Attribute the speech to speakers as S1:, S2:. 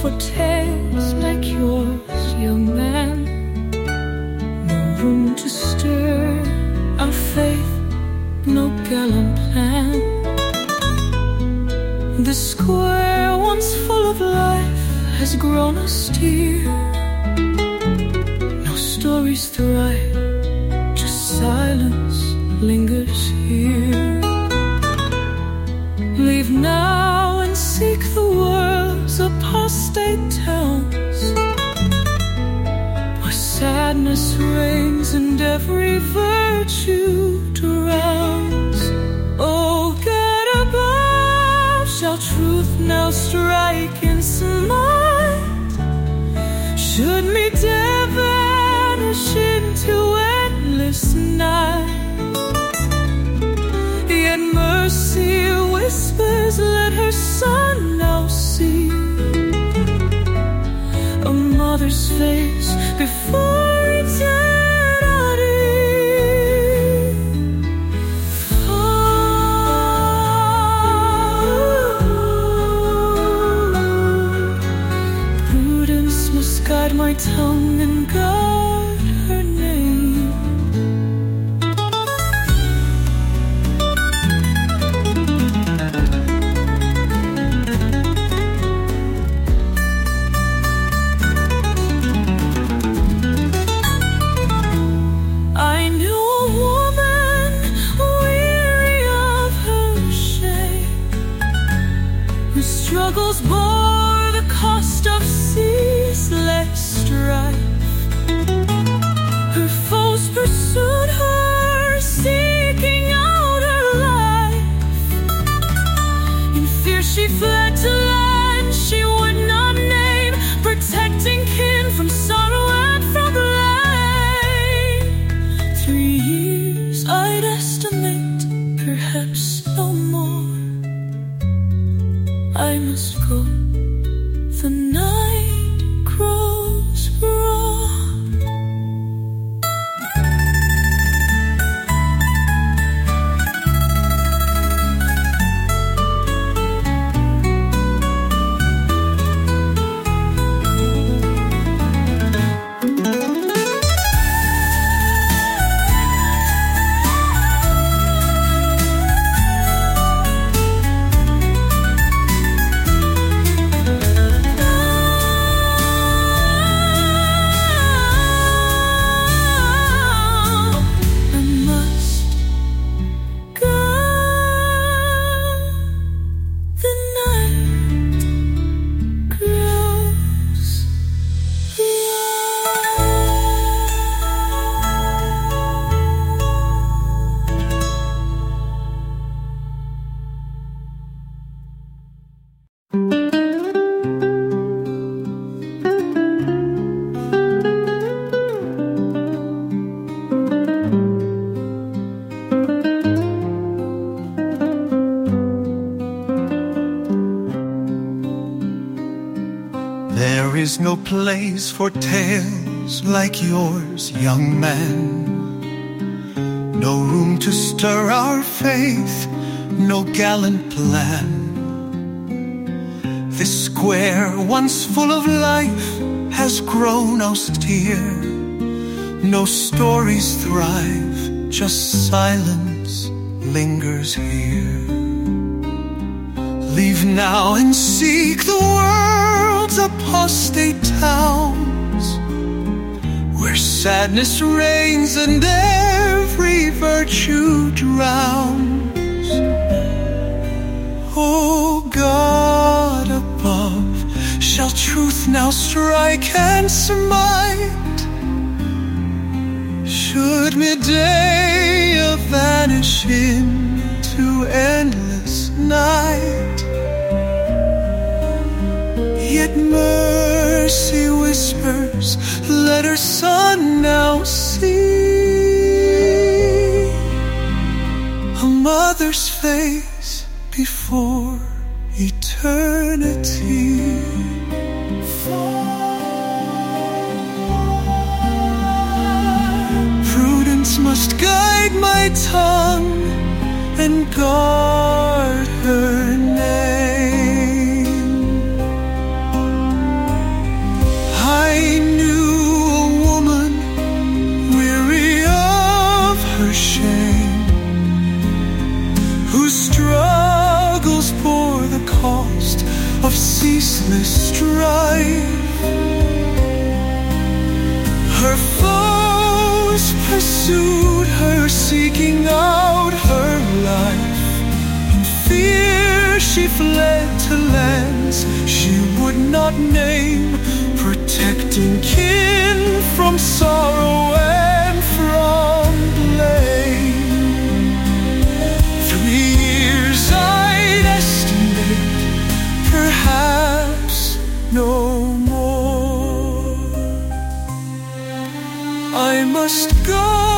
S1: for tales like yours, young man. No room to stir our faith, no gallant plan. The square once full of life has grown austere. No stories thrive, just silence lingers here. Leave now and seek the world's apostate towns, where sadness reigns and every virtue drowns. Oh, God above, shall truth now strike and smite? Should me dare vanish into endless night? Yet mercy whispers, let her son now see a mother's face before eternity. Prudence must guide my tongue and guard her name. Struggles bore the cost of ceaseless strife. Her foes pursued her, seeking out her life. In fear she fled to land she would not name, protecting kin from sorrow and from blame. 3 years I'd estimate, perhaps no more. I must go, the night grows raw.
S2: There is no place for tales like yours, young man. No room to stir our faith, no gallant plan. This square, once full of life, has grown austere. No stories thrive, just silence lingers here. Leave now and seek the world's apostate towns, where sadness reigns and every virtue drowns. Oh, God above, shall truth now strike and smite? Should midday vanish into endless night? Yet mercy whispers, let her son now see a mother's face before eternity. Prudence must guide my tongue and guard her name. ceaseless strife. Her foes pursued her, seeking out her life. In fear she fled to lands she would not name, protecting kin from sorrow and from blame. 3 years I'd estimate, perhaps no more. I must go